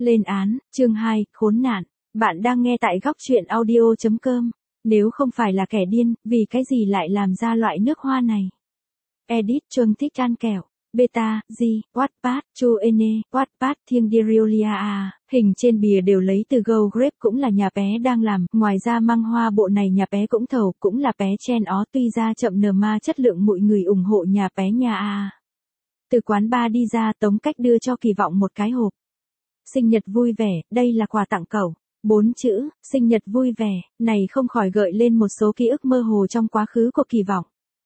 Lên án, chương 2, khốn nạn. Bạn đang nghe tại góc truyện audio.com. Nếu không phải là kẻ điên, vì cái gì lại làm ra loại nước hoa này? Edit Chuông thích ăn kẹo. Beta, G, Wattpad, Chuene, Wattpad, Thiêng Diriolia hình trên bìa đều lấy từ Go Grape cũng là nhà bé đang làm, ngoài ra măng hoa bộ này nhà bé cũng thầu, cũng là bé chen ó tuy ra chậm nờ ma chất lượng mọi người ủng hộ nhà bé nhà Từ quán bar đi ra Tống Cách đưa cho Kỳ Vọng một cái hộp. Sinh nhật vui vẻ, đây là quà tặng cậu. 4 chữ, sinh nhật vui vẻ, này không khỏi gợi lên một số ký ức mơ hồ trong quá khứ của Kỳ Vọng.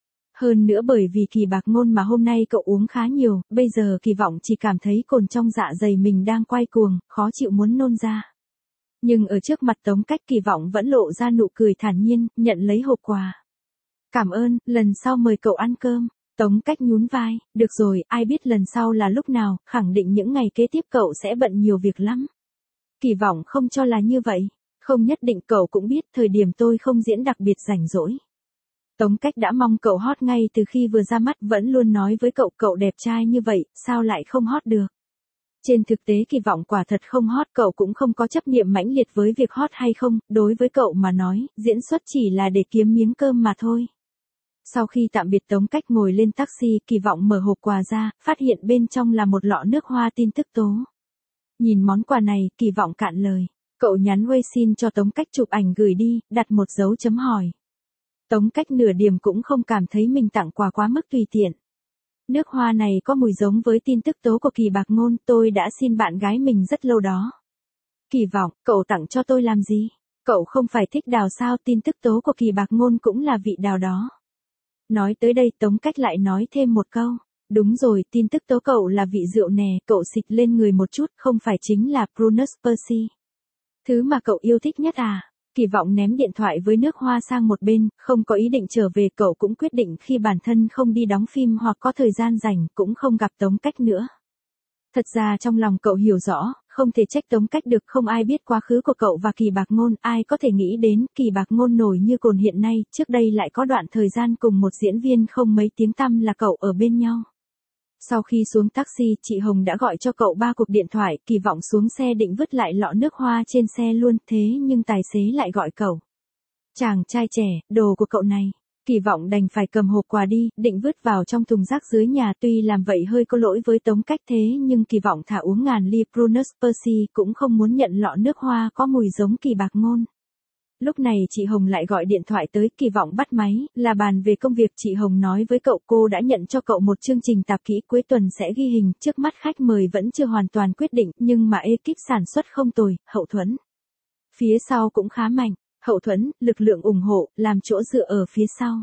Hơn nữa bởi vì Kỳ Bạc Ngôn mà hôm nay cậu uống khá nhiều, bây giờ Kỳ Vọng chỉ cảm thấy cồn trong dạ dày mình đang quay cuồng, khó chịu muốn nôn ra. Nhưng ở trước mặt Tống Cách Kỳ Vọng vẫn lộ ra nụ cười thản nhiên, nhận lấy hộp quà. Cảm ơn, lần sau mời cậu ăn cơm. Tống Cách nhún vai, được rồi, ai biết lần sau là lúc nào, khẳng định những ngày kế tiếp cậu sẽ bận nhiều việc lắm. Kỳ Vọng không cho là như vậy, không nhất định cậu cũng biết thời điểm tôi không diễn đặc biệt rảnh rỗi. Tống Cách đã mong cậu hot ngay từ khi vừa ra mắt, vẫn luôn nói với cậu đẹp trai như vậy, sao lại không hot được. Trên thực tế Kỳ Vọng quả thật không hot, cậu cũng không có chấp niệm mãnh liệt với việc hot hay không, đối với cậu mà nói, diễn xuất chỉ là để kiếm miếng cơm mà thôi. Sau khi tạm biệt Tống Cách ngồi lên taxi, Kỳ Vọng mở hộp quà ra, phát hiện bên trong là một lọ nước hoa tin tức tố. Nhìn món quà này, Kỳ Vọng cạn lời. Cậu nhắn WeChat cho Tống Cách chụp ảnh gửi đi, đặt một dấu chấm hỏi. Tống Cách nửa điểm cũng không cảm thấy mình tặng quà quá mức tùy tiện. Nước hoa này có mùi giống với tin tức tố của Kỳ Bạc Ngôn, tôi đã xin bạn gái mình rất lâu đó. Kỳ Vọng, cậu tặng cho tôi làm gì? Cậu không phải thích đào sao? Tin tức tố của Kỳ Bạc Ngôn cũng là vị đào đó. Nói tới đây Tống Cách lại nói thêm một câu. Đúng rồi, tin tức tố cậu là vị rượu nè, cậu xịt lên người một chút, không phải chính là Prunus Percy. Thứ mà cậu yêu thích nhất à? Kỳ Vọng ném điện thoại với nước hoa sang một bên, không có ý định trở về. Cậu cũng quyết định khi bản thân không đi đóng phim hoặc có thời gian rảnh cũng không gặp Tống Cách nữa. Thật ra trong lòng cậu hiểu rõ, không thể trách Tống Cách được, không ai biết quá khứ của cậu và Kỳ Bạc Ngôn, ai có thể nghĩ đến Kỳ Bạc Ngôn nổi như cồn hiện nay, trước đây lại có đoạn thời gian cùng một diễn viên không mấy tiếng tăm là cậu ở bên nhau. Sau khi xuống taxi, chị Hồng đã gọi cho cậu 3 cuộc điện thoại, Kỳ Vọng xuống xe định vứt lại lọ nước hoa trên xe luôn, thế nhưng tài xế lại gọi cậu. Chàng trai trẻ, đồ của cậu này. Kỳ Vọng đành phải cầm hộp quà đi, định vứt vào trong thùng rác dưới nhà, tuy làm vậy hơi có lỗi với Tống Cách thế nhưng Kỳ Vọng thả uống ngàn ly Prunus Percy cũng không muốn nhận lọ nước hoa có mùi giống Kỳ Bạc Ngôn. Lúc này chị Hồng lại gọi điện thoại tới, Kỳ Vọng bắt máy, là bàn về công việc. Chị Hồng nói với cậu cô đã nhận cho cậu một chương trình tạp kỹ cuối tuần sẽ ghi hình, trước mắt khách mời vẫn chưa hoàn toàn quyết định, nhưng mà ekip sản xuất không tồi, Hậu Thuẫn phía sau cũng khá mạnh. Hậu Thuẫn, lực lượng ủng hộ, làm chỗ dựa ở phía sau.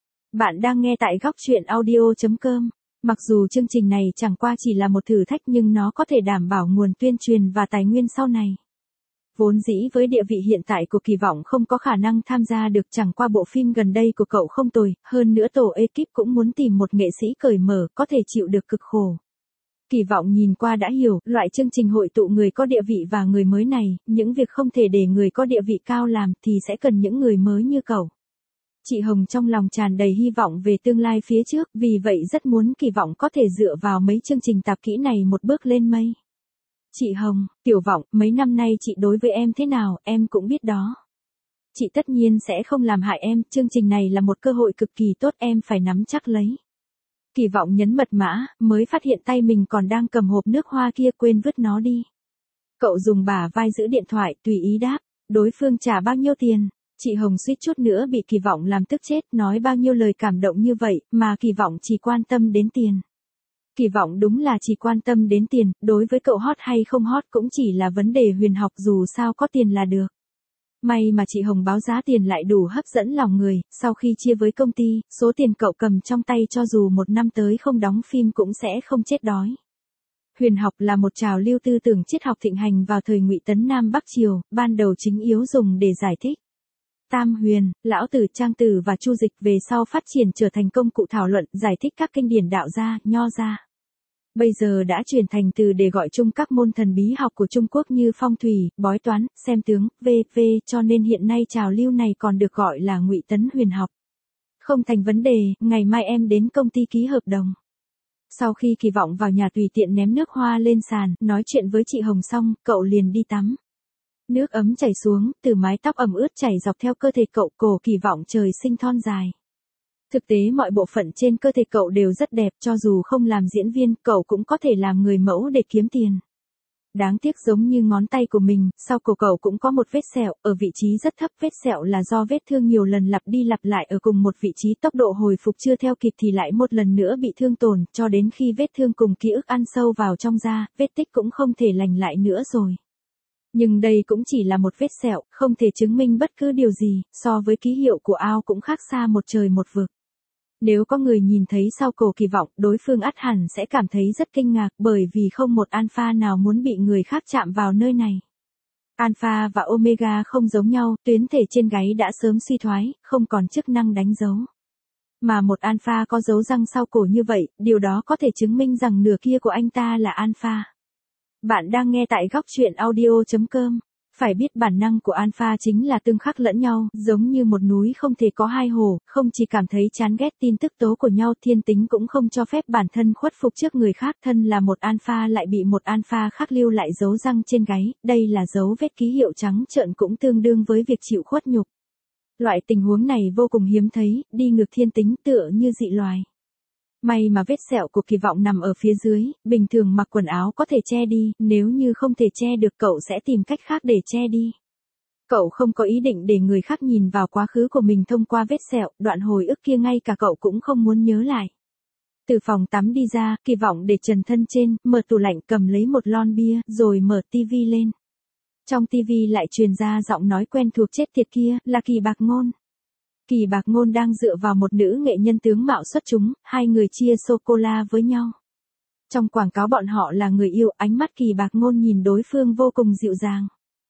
Bạn đang nghe tại góc truyện audio.com. Mặc dù chương trình này chẳng qua chỉ là một thử thách nhưng nó có thể đảm bảo nguồn tuyên truyền và tài nguyên sau này. Vốn dĩ với địa vị hiện tại của Kỳ Vọng không có khả năng tham gia được, chẳng qua bộ phim gần đây của cậu không tồi, hơn nữa tổ ekip cũng muốn tìm một nghệ sĩ cởi mở, có thể chịu được cực khổ. Kỳ Vọng nhìn qua đã hiểu, loại chương trình hội tụ người có địa vị và người mới này, những việc không thể để người có địa vị cao làm thì sẽ cần những người mới như cậu. Chị Hồng trong lòng tràn đầy hy vọng về tương lai phía trước, vì vậy rất muốn Kỳ Vọng có thể dựa vào mấy chương trình tạp kỹ này một bước lên mây. Chị Hồng, Tiểu Vọng, mấy năm nay chị đối với em thế nào, em cũng biết đó. Chị tất nhiên sẽ không làm hại em, chương trình này là một cơ hội cực kỳ tốt, em phải nắm chắc lấy. Kỳ Vọng nhấn mật mã, mới phát hiện tay mình còn đang cầm hộp nước hoa kia, quên vứt nó đi. Cậu dùng bả vai giữ điện thoại, tùy ý đáp, đối phương trả bao nhiêu tiền? Chị Hồng suýt chút nữa bị Kỳ Vọng làm tức chết, nói bao nhiêu lời cảm động như vậy, mà Kỳ Vọng chỉ quan tâm đến tiền. Kỳ Vọng đúng là chỉ quan tâm đến tiền, đối với cậu hot hay không hot cũng chỉ là vấn đề huyền học, dù sao có tiền là được. May mà chị Hồng báo giá tiền lại đủ hấp dẫn lòng người, sau khi chia với công ty, số tiền cậu cầm trong tay cho dù một năm tới không đóng phim cũng sẽ không chết đói. Huyền học là một trào lưu tư tưởng triết học thịnh hành vào thời Ngụy Tấn Nam Bắc Triều, ban đầu chính yếu dùng để giải thích Tam Huyền, Lão Tử, Trang Tử và Chu Dịch, về sau phát triển trở thành công cụ thảo luận, giải thích các kinh điển đạo gia, nho gia. Bây giờ đã chuyển thành từ để gọi chung các môn thần bí học của Trung Quốc như phong thủy, bói toán, xem tướng, v.v. cho nên hiện nay trào lưu này còn được gọi là Ngụy Tấn huyền học. Không thành vấn đề, ngày mai em đến công ty ký hợp đồng. Sau khi Kỳ Vọng vào nhà tùy tiện ném nước hoa lên sàn, nói chuyện với chị Hồng xong, cậu liền đi tắm. Nước ấm chảy xuống, từ mái tóc ẩm ướt chảy dọc theo cơ thể cậu, cổ Kỳ Vọng trời sinh thon dài. Thực tế mọi bộ phận trên cơ thể cậu đều rất đẹp, cho dù không làm diễn viên, cậu cũng có thể làm người mẫu để kiếm tiền. Đáng tiếc giống như ngón tay của mình, sau cổ cậu cũng có một vết sẹo, ở vị trí rất thấp. Vết sẹo là do vết thương nhiều lần lặp đi lặp lại ở cùng một vị trí, tốc độ hồi phục chưa theo kịp thì lại một lần nữa bị thương tổn, cho đến khi vết thương cùng ký ức ăn sâu vào trong da, vết tích cũng không thể lành lại nữa rồi. Nhưng đây cũng chỉ là một vết sẹo, không thể chứng minh bất cứ điều gì, so với ký hiệu của ao cũng khác xa một trời một vực. Nếu có người nhìn thấy sau cổ Kỳ Vọng, đối phương ắt hẳn sẽ cảm thấy rất kinh ngạc, bởi vì không một alpha nào muốn bị người khác chạm vào nơi này. Alpha và Omega không giống nhau, tuyến thể trên gáy đã sớm suy thoái, không còn chức năng đánh dấu. Mà một alpha có dấu răng sau cổ như vậy, điều đó có thể chứng minh rằng nửa kia của anh ta là alpha. Bạn đang nghe tại góc truyện audio.com. Phải biết bản năng của alpha chính là tương khắc lẫn nhau, giống như một núi không thể có hai hồ, không chỉ cảm thấy chán ghét tin tức tố của nhau, thiên tính cũng không cho phép bản thân khuất phục trước người khác. Thân là một alpha lại bị một alpha khác lưu lại dấu răng trên gáy, đây là dấu vết ký hiệu trắng trợn, cũng tương đương với việc chịu khuất nhục. Loại tình huống này vô cùng hiếm thấy, đi ngược thiên tính, tựa như dị loài. May mà vết sẹo của Kỳ Vọng nằm ở phía dưới, bình thường mặc quần áo có thể che đi, nếu như không thể che được cậu sẽ tìm cách khác để che đi. Cậu không có ý định để người khác nhìn vào quá khứ của mình thông qua vết sẹo, đoạn hồi ức kia ngay cả cậu cũng không muốn nhớ lại. Từ phòng tắm đi ra, Kỳ Vọng để trần thân trên, mở tủ lạnh, cầm lấy một lon bia, rồi mở tivi lên. Trong tivi lại truyền ra giọng nói quen thuộc chết tiệt kia, là Kỳ Bạc Ngôn. Kỳ Bạc Ngôn đang dựa vào một nữ nghệ nhân tướng mạo xuất chúng, hai người chia sô-cô-la với nhau. Trong quảng cáo bọn họ là người yêu, ánh mắt Kỳ Bạc Ngôn nhìn đối phương vô cùng dịu dàng.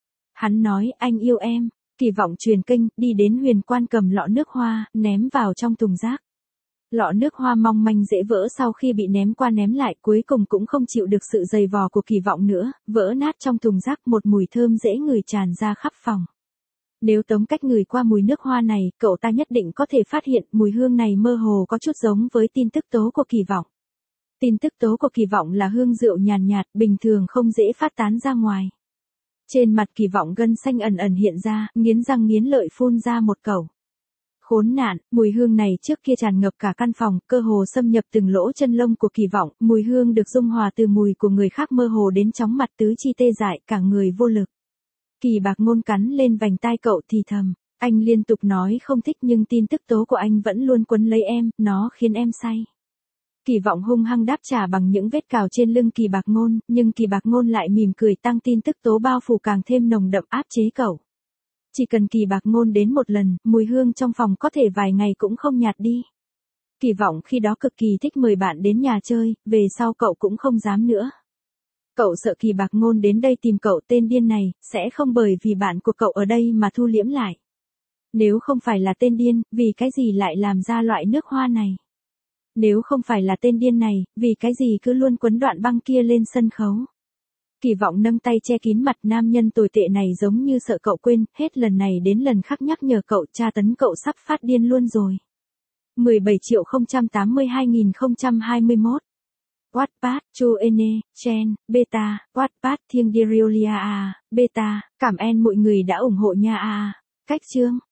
Hắn nói, anh yêu em. Kỳ Vọng truyền kênh, đi đến Huyền Quan cầm lọ nước hoa, ném vào trong thùng rác. Lọ nước hoa mong manh dễ vỡ sau khi bị ném qua ném lại, cuối cùng cũng không chịu được sự giày vò của Kỳ Vọng nữa, vỡ nát trong thùng rác, một mùi thơm dễ ngửi tràn ra khắp phòng. Nếu Tống Cách ngửi qua mùi nước hoa này, cậu ta nhất định có thể phát hiện mùi hương này mơ hồ có chút giống với tin tức tố của Kỳ Vọng. Tin tức tố của Kỳ Vọng là hương rượu nhàn nhạt, bình thường không dễ phát tán ra ngoài. Trên mặt Kỳ Vọng gân xanh ẩn ẩn hiện ra, nghiến răng nghiến lợi phun ra một câu. Khốn nạn, mùi hương này trước kia tràn ngập cả căn phòng, cơ hồ xâm nhập từng lỗ chân lông của Kỳ Vọng, mùi hương được dung hòa từ mùi của người khác mơ hồ đến chóng mặt, tứ chi tê dại, cả người vô lực. Kỳ Bạc Ngôn cắn lên vành tai cậu thì thầm, anh liên tục nói không thích nhưng tin tức tố của anh vẫn luôn quấn lấy em, nó khiến em say. Kỳ Vọng hung hăng đáp trả bằng những vết cào trên lưng Kỳ Bạc Ngôn, nhưng Kỳ Bạc Ngôn lại mỉm cười, tăng tin tức tố bao phủ càng thêm nồng đậm, áp chế cậu. Chỉ cần Kỳ Bạc Ngôn đến một lần, mùi hương trong phòng có thể vài ngày cũng không nhạt đi. Kỳ Vọng khi đó cực kỳ thích mời bạn đến nhà chơi, về sau cậu cũng không dám nữa. Cậu sợ Kỳ Bạc Ngôn đến đây tìm cậu, tên điên này, sẽ không bởi vì bạn của cậu ở đây mà thu liễm lại. Nếu không phải là tên điên, vì cái gì lại làm ra loại nước hoa này? Nếu không phải là tên điên này, vì cái gì cứ luôn quấn đoạn băng kia lên sân khấu? Kỳ Vọng nâng tay che kín mặt, nam nhân tồi tệ này giống như sợ cậu quên, hết lần này đến lần khác nhắc nhở cậu, tra tấn cậu sắp phát điên luôn rồi. 17.082.021 Wattpad, Chuene, Chen, Beta, Wattpad, Thiêng Diriolia, Beta, cảm ơn mọi người đã ủng hộ nha. Cách chương